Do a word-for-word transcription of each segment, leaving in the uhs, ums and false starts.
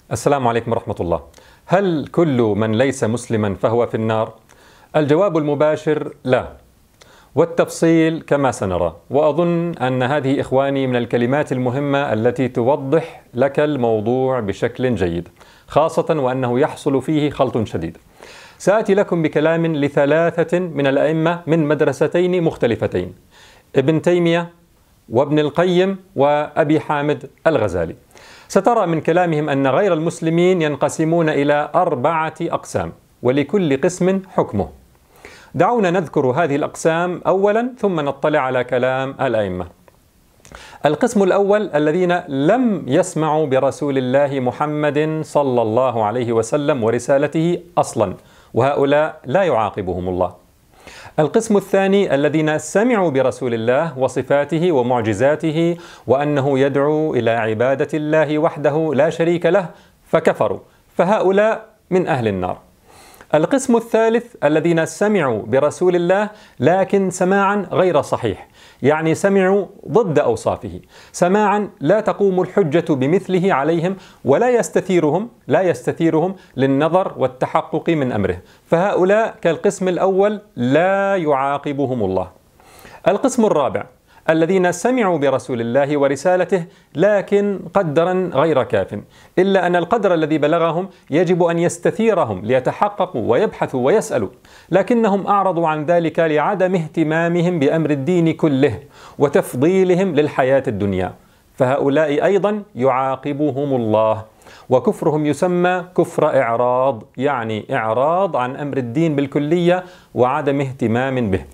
السلام عليكم ورحمة الله. هل كل من ليس مسلما فهو في النار؟ الجواب المباشر لا، والتفصيل كما سنرى. وأظن أن هذه إخواني من الكلمات المهمة التي توضح لك الموضوع بشكل جيد، خاصة وأنه يحصل فيه خلط شديد. سآتي لكم بكلام لثلاثة من الأئمة من مدرستين مختلفتين، ابن تيمية وابن القيم وأبي حامد الغزالي. سترى من كلامهم أن غير المسلمين ينقسمون إلى أربعة أقسام، ولكل قسم حكمه. دعونا نذكر هذه الأقسام أولا ثم نطلع على كلام الأئمة. القسم الأول الذين لم يسمعوا برسول الله محمد صلى الله عليه وسلم ورسالته أصلا، وهؤلاء لا يعاقبهم الله. القسم الثاني الذين سمعوا برسول الله وصفاته ومعجزاته وأنه يدعو إلى عبادة الله وحده لا شريك له فكفروا، فهؤلاء من أهل النار. القسم الثالث الذين سمعوا برسول الله لكن سماعا غير صحيح، يعني سمعوا ضد أوصافه، سماعا لا تقوم الحجة بمثله عليهم ولا يستثيرهم لا يستثيرهم للنظر والتحقق من أمره، فهؤلاء كالقسم الأول لا يعاقبهم الله. القسم الرابع الذين سمعوا برسول الله ورسالته لكن قدرا غير كاف، إلا أن القدر الذي بلغهم يجب أن يستثيرهم ليتحققوا ويبحثوا ويسألوا، لكنهم أعرضوا عن ذلك لعدم اهتمامهم بأمر الدين كله وتفضيلهم للحياة الدنيا، فهؤلاء أيضا يعاقبهم الله. وكفرهم يسمى كفر إعراض، يعني إعراض عن أمر الدين بالكلية وعدم اهتمام به.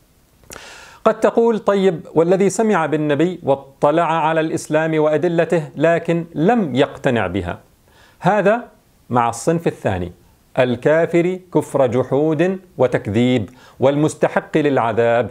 قد تقول طيب، والذي سمع بالنبي واطلع على الإسلام وأدلته لكن لم يقتنع بها، هذا مع الصنف الثاني الكافر كفر جحود وتكذيب والمستحق للعذاب.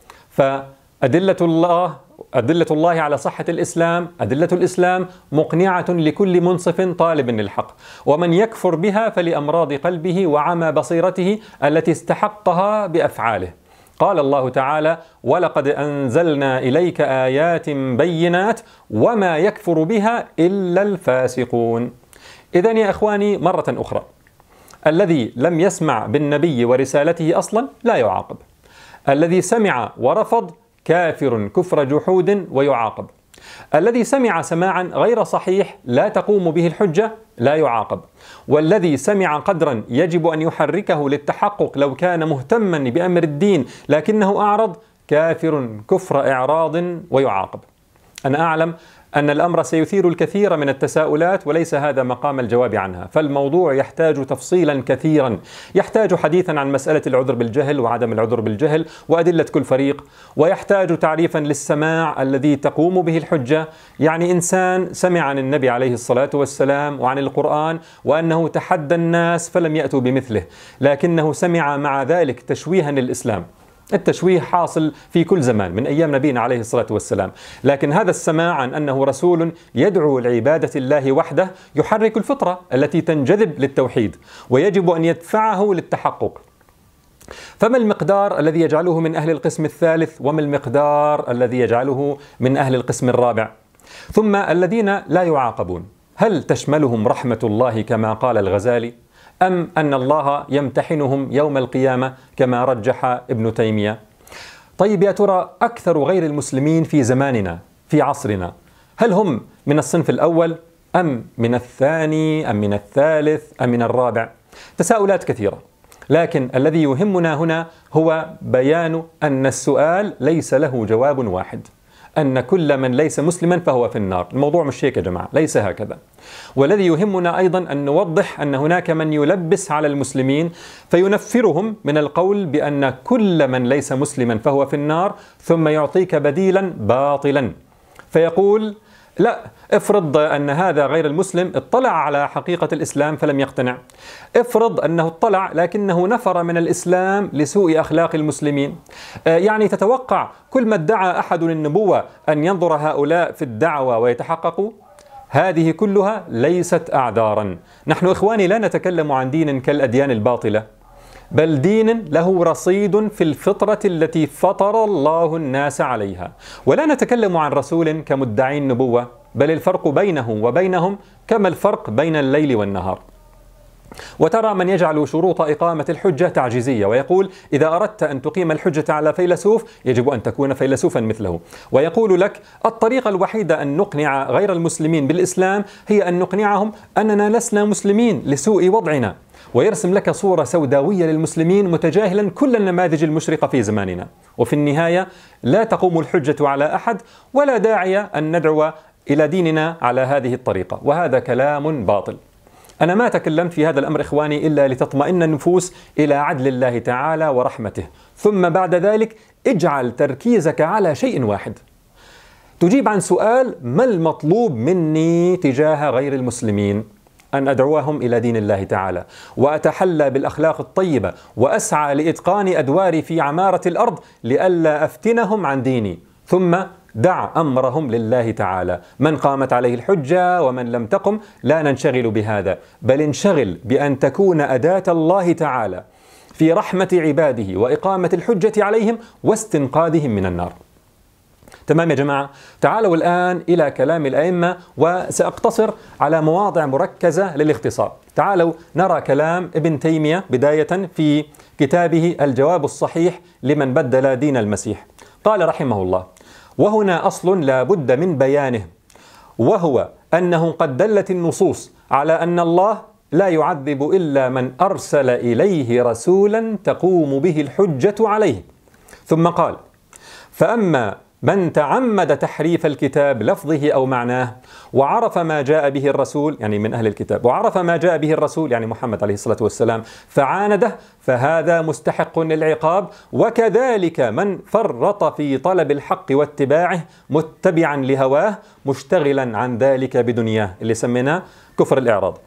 فأدلة الله أدلة الله على صحة الإسلام، أدلة الإسلام مقنعة لكل منصف طالب للحق، ومن يكفر بها فلأمراض قلبه وعمى بصيرته التي استحقها بأفعاله. قال الله تعالى: ولقد أنزلنا إليك آيات بينات وما يكفر بها إلا الفاسقون. إذن يا إخواني مرة أخرى، الذي لم يسمع بالنبي ورسالته أصلا لا يعاقب، الذي سمع ورفض كافر كفر جحود ويعاقب، الذي سمع سماعا غير صحيح لا تقوم به الحجة لا يعاقب، والذي سمع قدرا يجب أن يحركه للتحقق لو كان مهتما بأمر الدين لكنه أعرض كافر كفر إعراض ويعاقب. أنا أعلم أن الأمر سيثير الكثير من التساؤلات وليس هذا مقام الجواب عنها، فالموضوع يحتاج تفصيلا كثيرا، يحتاج حديثا عن مسألة العذر بالجهل وعدم العذر بالجهل وأدلة كل فريق، ويحتاج تعريفا للسماع الذي تقوم به الحجة، يعني إنسان سمع عن النبي عليه الصلاة والسلام وعن القرآن وأنه تحدى الناس فلم يأتوا بمثله، لكنه سمع مع ذلك تشويها للإسلام. التشويه حاصل في كل زمان من أيام نبينا عليه الصلاة والسلام، لكن هذا السماع عن أنه رسول يدعو لعبادة الله وحده يحرك الفطرة التي تنجذب للتوحيد ويجب أن يدفعه للتحقق. فما المقدار الذي يجعله من أهل القسم الثالث، وما المقدار الذي يجعله من أهل القسم الرابع؟ ثم الذين لا يعاقبون، هل تشملهم رحمة الله كما قال الغزالي، أم أن الله يمتحنهم يوم القيامة كما رجح ابن تيمية؟ طيب يا ترى أكثر غير المسلمين في زماننا في عصرنا هل هم من الصنف الأول أم من الثاني أم من الثالث أم من الرابع؟ تساؤلات كثيرة، لكن الذي يهمنا هنا هو بيان أن السؤال ليس له جواب واحد، أن كل من ليس مسلما فهو في النار. الموضوع مش هيك يا جماعة، ليس هكذا. والذي يهمنا أيضا أن نوضح أن هناك من يلبس على المسلمين فينفرهم من القول بأن كل من ليس مسلما فهو في النار، ثم يعطيك بديلا باطلا فيقول لا، افرض أن هذا غير المسلم اطلع على حقيقة الإسلام فلم يقتنع، افرض أنه اطلع لكنه نفر من الإسلام لسوء أخلاق المسلمين. يعني تتوقع كل ما ادعى أحد النبوة أن ينظر هؤلاء في الدعوة ويتحققوا؟ هذه كلها ليست أعذارا. نحن إخواني لا نتكلم عن دين كالأديان الباطلة، بل دين له رصيد في الفطرة التي فطر الله الناس عليها، ولا نتكلم عن رسول كمدعي النبوة، بل الفرق بينه وبينهم كما الفرق بين الليل والنهار. وترى من يجعل شروط إقامة الحجة تعجيزية ويقول إذا أردت أن تقيم الحجة على فيلسوف يجب أن تكون فيلسوفا مثله، ويقول لك الطريقة الوحيدة أن نقنع غير المسلمين بالإسلام هي أن نقنعهم أننا لسنا مسلمين لسوء وضعنا، ويرسم لك صورة سوداوية للمسلمين متجاهلا كل النماذج المشرقة في زماننا. وفي النهاية لا تقوم الحجة على أحد ولا داعي أن ندعو إلى ديننا على هذه الطريقة، وهذا كلام باطل. أنا ما تكلمت في هذا الأمر إخواني إلا لتطمئن النفوس إلى عدل الله تعالى ورحمته، ثم بعد ذلك اجعل تركيزك على شيء واحد، تجيب عن سؤال: ما المطلوب مني تجاه غير المسلمين؟ أن أدعوهم إلى دين الله تعالى، وأتحلى بالأخلاق الطيبة، وأسعى لإتقان أدواري في عمارة الأرض لئلا أفتنهم عن ديني، ثم دع أمرهم لله تعالى. من قامت عليه الحجة ومن لم تقم لا ننشغل بهذا، بل انشغل بأن تكون أداة الله تعالى في رحمة عباده وإقامة الحجة عليهم واستنقاذهم من النار. تمام يا جماعة؟ تعالوا الآن إلى كلام الأئمة، وسأقتصر على مواضع مركزة للاختصار. تعالوا نرى كلام ابن تيمية بداية في كتابه الجواب الصحيح لمن بدل دين المسيح. قال رحمه الله: وهنا أصل لا بد من بيانه، وهو أنه قد دلت النصوص على أن الله لا يعذب إلا من أرسل إليه رسولا تقوم به الحجة عليه. ثم قال: فأما من تعمد تحريف الكتاب لفظه أو معناه وعرف ما جاء به الرسول، يعني من أهل الكتاب، وعرف ما جاء به الرسول يعني محمد عليه الصلاة والسلام فعانده، فهذا مستحق للعقاب. وكذلك من فرط في طلب الحق واتباعه متبعا لهواه مشتغلا عن ذلك بدنياه، اللي سميناه كفر الإعراض.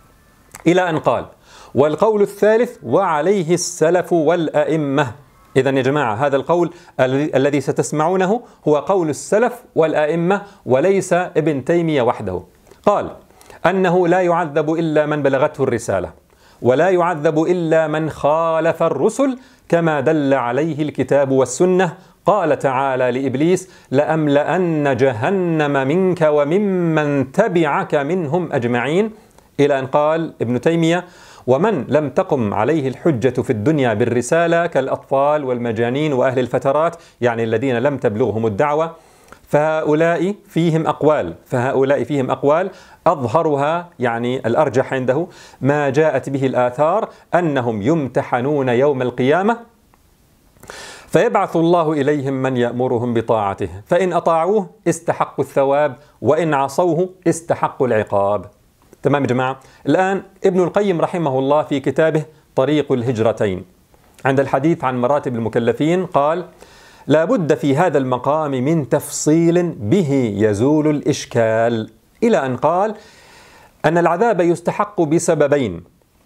إلى أن قال: والقول الثالث وعليه السلف والأئمة. إذن يا جماعة هذا القول الذي ستسمعونه هو قول السلف والأئمة وليس ابن تيمية وحده. قال أنه لا يعذب إلا من بلغته الرسالة، ولا يعذب إلا من خالف الرسل كما دل عليه الكتاب والسنة. قال تعالى لإبليس: لأملأن جهنم منك وممن تبعك منهم أجمعين. إلى أن قال ابن تيمية: ومن لم تقم عليه الحجة في الدنيا بالرسالة كالأطفال والمجانين وأهل الفترات، يعني الذين لم تبلغهم الدعوة، فهؤلاء فيهم أقوال فهؤلاء فيهم أقوال أظهرها يعني الأرجح عنده ما جاءت به الآثار أنهم يمتحنون يوم القيامة فيبعث الله إليهم من يأمرهم بطاعته، فإن أطاعوه استحقوا الثواب وإن عصوه استحقوا العقاب. تمام يا جماعة؟ الآن ابن القيم رحمه الله في كتابه طريق الهجرتين عند الحديث عن مراتب المكلفين قال: لا بد في هذا المقام من تفصيل به يزول الإشكال، إلى أن قال أن العذاب يستحق بسببين: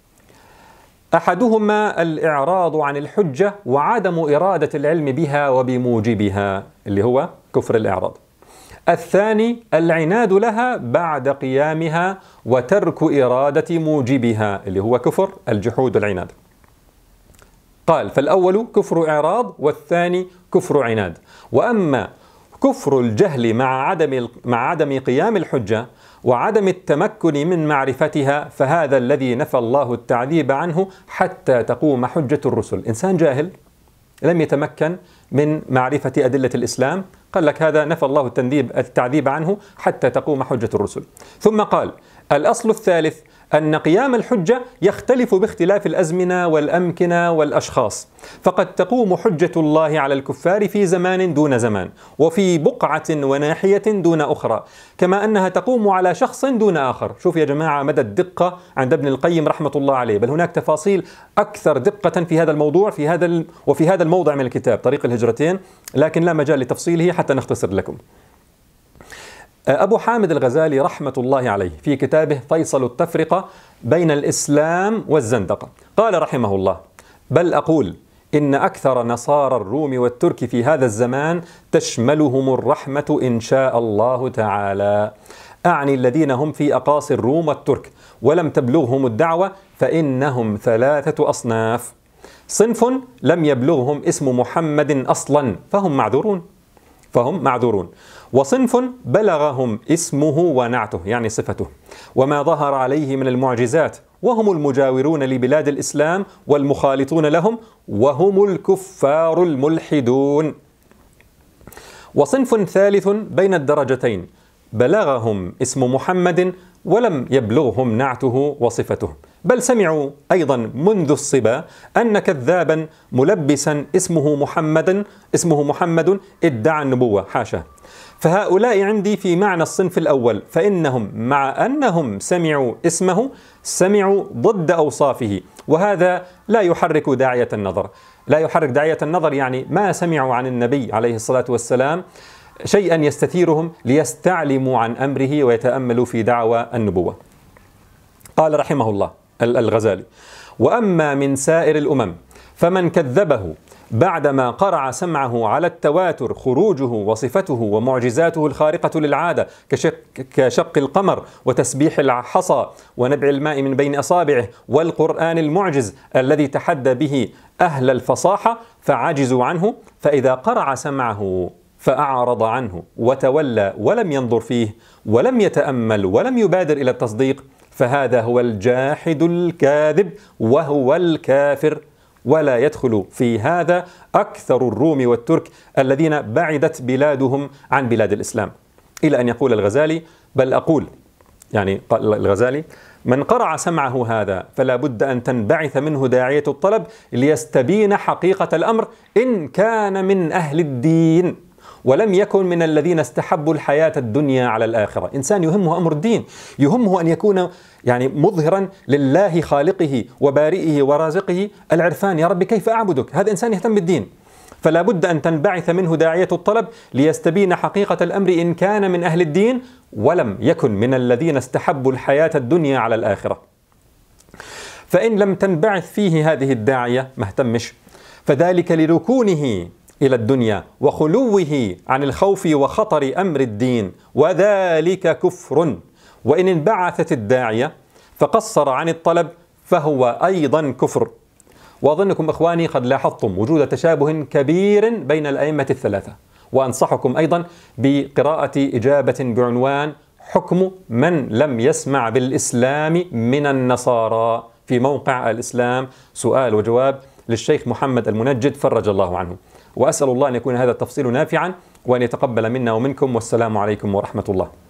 أحدهما الإعراض عن الحجة وعدم إرادة العلم بها وبموجبها، اللي هو كفر الإعراض. الثاني العناد لها بعد قيامها وترك إرادة موجبها، اللي هو كفر الجحود والعناد. قال: فالأول كفر إعراض والثاني كفر عناد. وأما كفر الجهل مع عدم مع عدم قيام الحجة وعدم التمكن من معرفتها فهذا الذي نفى الله التعذيب عنه حتى تقوم حجة الرسل. إنسان جاهل لم يتمكن من معرفة أدلة الإسلام، قال لك هذا نفى الله التعذيب التعذيب عنه حتى تقوم حجة الرسل. ثم قال: الأصل الثالث أن قيام الحجة يختلف باختلاف الأزمنة والأمكنة والأشخاص، فقد تقوم حجة الله على الكفار في زمان دون زمان، وفي بقعة وناحية دون أخرى، كما أنها تقوم على شخص دون آخر. شوف يا جماعة مدى الدقة عند ابن القيم رحمة الله عليه، بل هناك تفاصيل أكثر دقة في هذا الموضوع في هذا ال... وفي هذا الموضع من الكتاب طريق الهجرتين، لكن لا مجال لتفصيله حتى نختصر لكم. أبو حامد الغزالي رحمة الله عليه في كتابه فيصل التفرقة بين الإسلام والزندقة قال رحمه الله: بل أقول إن أكثر نصارى الروم والترك في هذا الزمان تشملهم الرحمة إن شاء الله تعالى، أعني الذين هم في أقاصي الروم والترك ولم تبلغهم الدعوة، فإنهم ثلاثة أصناف: صنف لم يبلغهم اسم محمد أصلا فهم معذورون، فهم معذورون. وصنف بلغهم اسمه ونعته يعني صفته وما ظهر عليه من المعجزات، وهم المجاورون لبلاد الإسلام والمخالطون لهم، وهم الكفار الملحدون. وصنف ثالث بين الدرجتين بلغهم اسم محمد ولم يبلغهم نعته وصفته، بل سمعوا أيضا منذ الصبا أن كذابا ملبسا اسمه محمد اسمه محمد ادعى النبوة، حاشا. فهؤلاء عندي في معنى الصنف الأول، فإنهم مع أنهم سمعوا اسمه سمعوا ضد أوصافه، وهذا لا يحرك داعية النظر. لا يحرك داعية النظر يعني ما سمعوا عن النبي عليه الصلاة والسلام شيئا يستثيرهم ليستعلموا عن أمره ويتأملوا في دعوى النبوة. قال رحمه الله الغزالي: وأما من سائر الأمم فمن كذبه بعدما قرع سمعه على التواتر خروجه وصفته ومعجزاته الخارقة للعادة كشق, كشق القمر وتسبيح الحصى ونبع الماء من بين أصابعه والقرآن المعجز الذي تحدى به أهل الفصاحة فعجزوا عنه، فإذا قرع سمعه فأعرض عنه وتولى ولم ينظر فيه ولم يتأمل ولم يبادر إلى التصديق، فهذا هو الجاحد الكاذب وهو الكافر. ولا يدخل في هذا أكثر الروم والترك الذين بعدت بلادهم عن بلاد الإسلام. إلى أن يقول الغزالي: بل أقول، يعني الغزالي، من قرع سمعه هذا فلا بد أن تنبعث منه داعية الطلب ليستبين حقيقة الأمر إن كان من أهل الدين ولم يكن من الذين استحبوا الحياة الدنيا على الآخرة. إنسان يهمه أمر الدين، يهمه أن يكون يعني مظهرا لله خالقه وبارئه ورازقه العرفان، يا رب كيف أعبدك، هذا إنسان يهتم بالدين. فلا بد أن تنبعث منه داعية الطلب ليستبين حقيقة الأمر إن كان من أهل الدين ولم يكن من الذين استحبوا الحياة الدنيا على الآخرة. فإن لم تنبعث فيه هذه الداعية ما اهتمش، فذلك لركونه إلى الدنيا وخلوه عن الخوف وخطر أمر الدين، وذلك كفر. وإن انبعثت الداعية فقصر عن الطلب فهو أيضا كفر. وأظنكم إخواني قد لاحظتم وجود تشابه كبير بين الأئمة الثلاثة، وأنصحكم أيضا بقراءة إجابة بعنوان حكم من لم يسمع بالإسلام من النصارى في موقع الإسلام، سؤال وجواب للشيخ محمد المنجد فرج الله عنه. وأسأل الله أن يكون هذا التفصيل نافعا وأن يتقبل منا ومنكم، والسلام عليكم ورحمة الله.